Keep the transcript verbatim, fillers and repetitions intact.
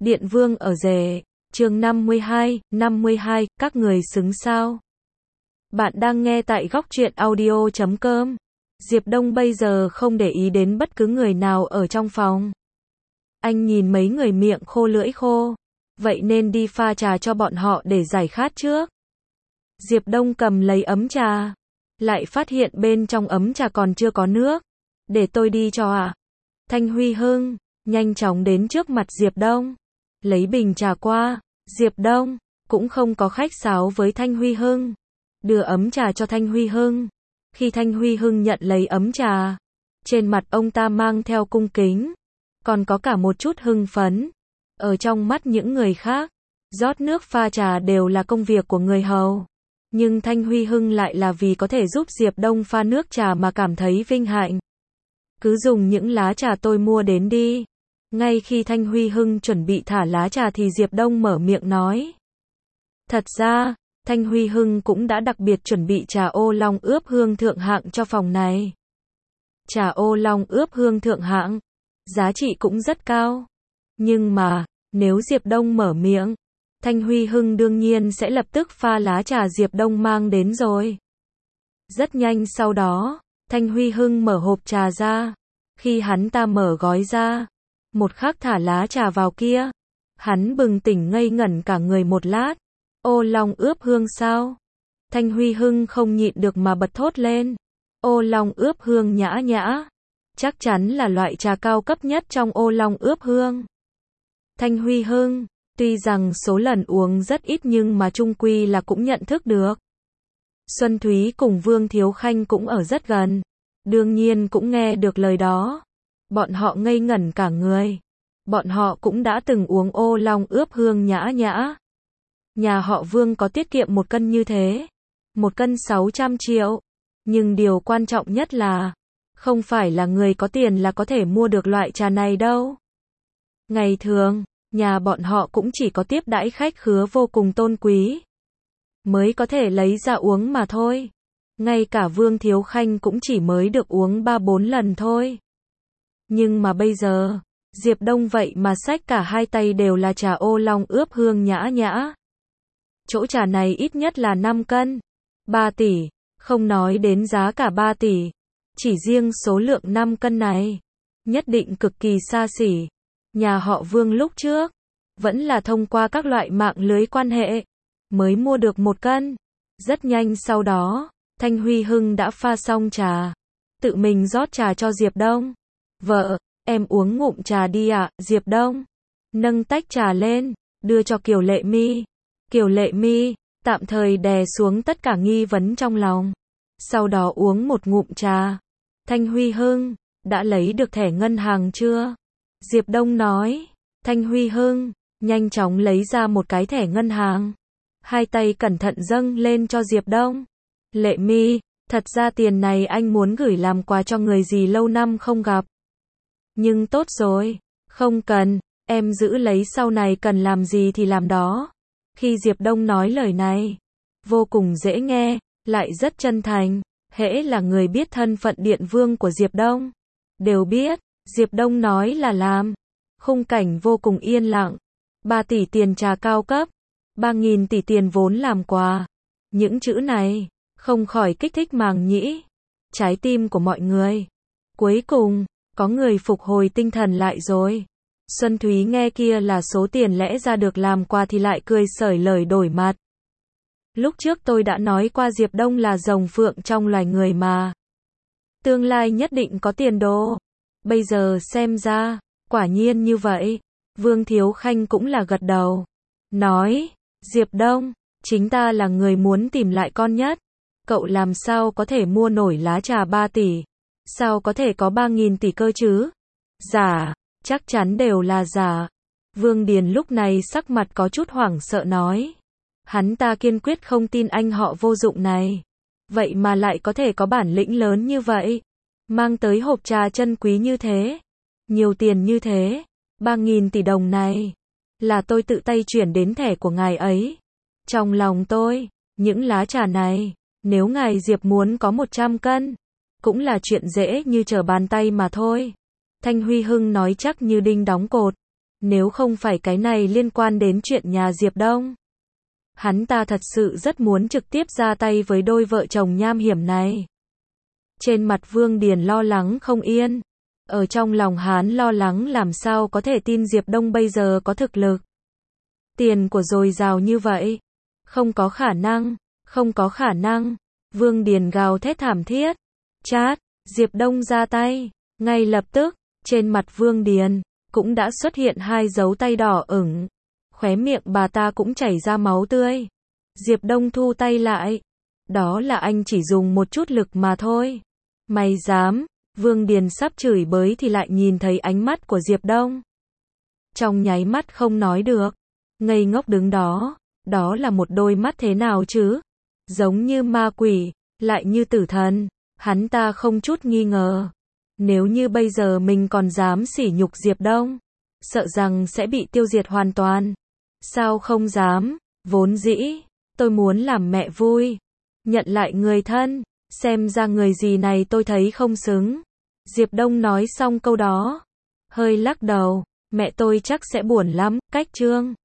Điện Vương ở rể, chương năm mươi hai, năm mươi hai, các người xứng sao? Bạn đang nghe tại góc truyện audio chấm com. Diệp Đông bây giờ không để ý đến bất cứ người nào ở trong phòng. Anh nhìn mấy người miệng khô lưỡi khô, vậy nên đi pha trà cho bọn họ để giải khát trước. Diệp Đông cầm lấy ấm trà, lại phát hiện bên trong ấm trà còn chưa có nước. Để tôi đi cho ạ. À? Thanh Huy Hưng nhanh chóng đến trước mặt Diệp Đông, lấy bình trà qua. Diệp Đông cũng không có khách sáo với Thanh Huy Hưng, đưa ấm trà cho Thanh Huy Hưng. Khi Thanh Huy Hưng nhận lấy ấm trà, trên mặt ông ta mang theo cung kính, còn có cả một chút hưng phấn. Ở trong mắt những người khác, rót nước pha trà đều là công việc của người hầu, nhưng Thanh Huy Hưng lại là vì có thể giúp Diệp Đông pha nước trà mà cảm thấy vinh hạnh. Cứ dùng những lá trà tôi mua đến đi. Ngay khi Thanh Huy Hưng chuẩn bị thả lá trà thì Diệp Đông mở miệng nói. Thật ra, Thanh Huy Hưng cũng đã đặc biệt chuẩn bị trà ô long ướp hương thượng hạng cho phòng này. Trà ô long ướp hương thượng hạng, giá trị cũng rất cao. Nhưng mà, nếu Diệp Đông mở miệng, Thanh Huy Hưng đương nhiên sẽ lập tức pha lá trà Diệp Đông mang đến rồi. Rất nhanh sau đó, Thanh Huy Hưng mở hộp trà ra. Khi hắn ta mở gói ra, một khắc thả lá trà vào kia, hắn bừng tỉnh ngây ngẩn cả người một lát. Ô long ướp hương sao? Thanh Huy Hưng không nhịn được mà bật thốt lên. Ô long ướp hương nhã nhã, chắc chắn là loại trà cao cấp nhất trong ô long ướp hương. Thanh Huy Hưng, tuy rằng số lần uống rất ít nhưng mà chung quy là cũng nhận thức được. Xuân Thúy cùng Vương Thiếu Khanh cũng ở rất gần, đương nhiên cũng nghe được lời đó. Bọn họ ngây ngẩn cả người. Bọn họ cũng đã từng uống ô long ướp hương nhã nhã. Nhà họ Vương có tiết kiệm một cân như thế. Một cân sáu trăm triệu. Nhưng điều quan trọng nhất là, không phải là người có tiền là có thể mua được loại trà này đâu. Ngày thường, nhà bọn họ cũng chỉ có tiếp đãi khách khứa vô cùng tôn quý, mới có thể lấy ra uống mà thôi. Ngay cả Vương Thiếu Khanh cũng chỉ mới được uống ba bốn lần thôi. Nhưng mà bây giờ, Diệp Đông vậy mà xách cả hai tay đều là trà ô long ướp hương nhã nhã. Chỗ trà này ít nhất là năm cân, ba tỷ, không nói đến giá cả ba tỷ, chỉ riêng số lượng năm cân này, nhất định cực kỳ xa xỉ. Nhà họ Vương lúc trước, vẫn là thông qua các loại mạng lưới quan hệ, mới mua được một cân. Rất nhanh sau đó, Thanh Huy Hưng đã pha xong trà, tự mình rót trà cho Diệp Đông. Vợ, em uống ngụm trà đi ạ. À? Diệp Đông nâng tách trà lên, đưa cho Kiều Lệ Mi. Kiều Lệ Mi tạm thời đè xuống tất cả nghi vấn trong lòng, sau đó uống một ngụm trà. Thanh Huy Hưng, đã lấy được thẻ ngân hàng chưa? Diệp Đông nói. Thanh Huy Hưng nhanh chóng lấy ra một cái thẻ ngân hàng, hai tay cẩn thận dâng lên cho Diệp Đông. Lệ Mi, thật ra tiền này anh muốn gửi làm quà cho người gì lâu năm không gặp. Nhưng tốt rồi, không cần, em giữ lấy sau này cần làm gì thì làm đó. Khi Diệp Đông nói lời này, vô cùng dễ nghe, lại rất chân thành. Hễ là người biết thân phận Điện Vương của Diệp Đông, đều biết, Diệp Đông nói là làm. Khung cảnh vô cùng yên lặng. ba tỷ tiền trà cao cấp, ba nghìn tỷ tiền vốn làm quà. Những chữ này, không khỏi kích thích màng nhĩ, trái tim của mọi người. Cuối cùng, có người phục hồi tinh thần lại rồi. Xuân Thúy nghe kia là số tiền lẽ ra được làm quà thì lại cười xởi lời đổi mặt. Lúc trước tôi đã nói qua Diệp Đông là rồng phượng trong loài người mà. Tương lai nhất định có tiền đồ. Bây giờ xem ra, quả nhiên như vậy. Vương Thiếu Khanh cũng là gật đầu. Nói, Diệp Đông, chính ta là người muốn tìm lại con nhất. Cậu làm sao có thể mua nổi lá trà ba tỷ? Sao có thể có ba nghìn tỷ cơ chứ? Giả, chắc chắn đều là giả. Vương Điền lúc này sắc mặt có chút hoảng sợ nói. Hắn ta kiên quyết không tin anh họ vô dụng này. Vậy mà lại có thể có bản lĩnh lớn như vậy. Mang tới hộp trà chân quý như thế. Nhiều tiền như thế. ba nghìn tỷ đồng này. Là tôi tự tay chuyển đến thẻ của ngài ấy. Trong lòng tôi, những lá trà này, nếu ngài Diệp muốn có một trăm cân, cũng là chuyện dễ như trở bàn tay mà thôi. Thanh Huy Hưng nói chắc như đinh đóng cột. Nếu không phải cái này liên quan đến chuyện nhà Diệp Đông, hắn ta thật sự rất muốn trực tiếp ra tay với đôi vợ chồng nham hiểm này. Trên mặt Vương Điền lo lắng không yên. Ở trong lòng hắn lo lắng làm sao có thể tin Diệp Đông bây giờ có thực lực. Tiền của dồi dào như vậy. Không có khả năng, không có khả năng. Vương Điền gào thét thảm thiết. Chát, Diệp Đông ra tay. Ngay lập tức, trên mặt Vương Điền cũng đã xuất hiện hai dấu tay đỏ ửng. Khóe miệng bà ta cũng chảy ra máu tươi. Diệp Đông thu tay lại. Đó là anh chỉ dùng một chút lực mà thôi. Mày dám, Vương Điền sắp chửi bới thì lại nhìn thấy ánh mắt của Diệp Đông. Trong nháy mắt không nói được. Ngây ngốc đứng đó. Đó là một đôi mắt thế nào chứ? Giống như ma quỷ, lại như tử thần. Hắn ta không chút nghi ngờ. Nếu như bây giờ mình còn dám sỉ nhục Diệp Đông, sợ rằng sẽ bị tiêu diệt hoàn toàn. Sao không dám? Vốn dĩ, tôi muốn làm mẹ vui. Nhận lại người thân. Xem ra người gì này tôi thấy không xứng. Diệp Đông nói xong câu đó, hơi lắc đầu. Mẹ tôi chắc sẽ buồn lắm. Cách chương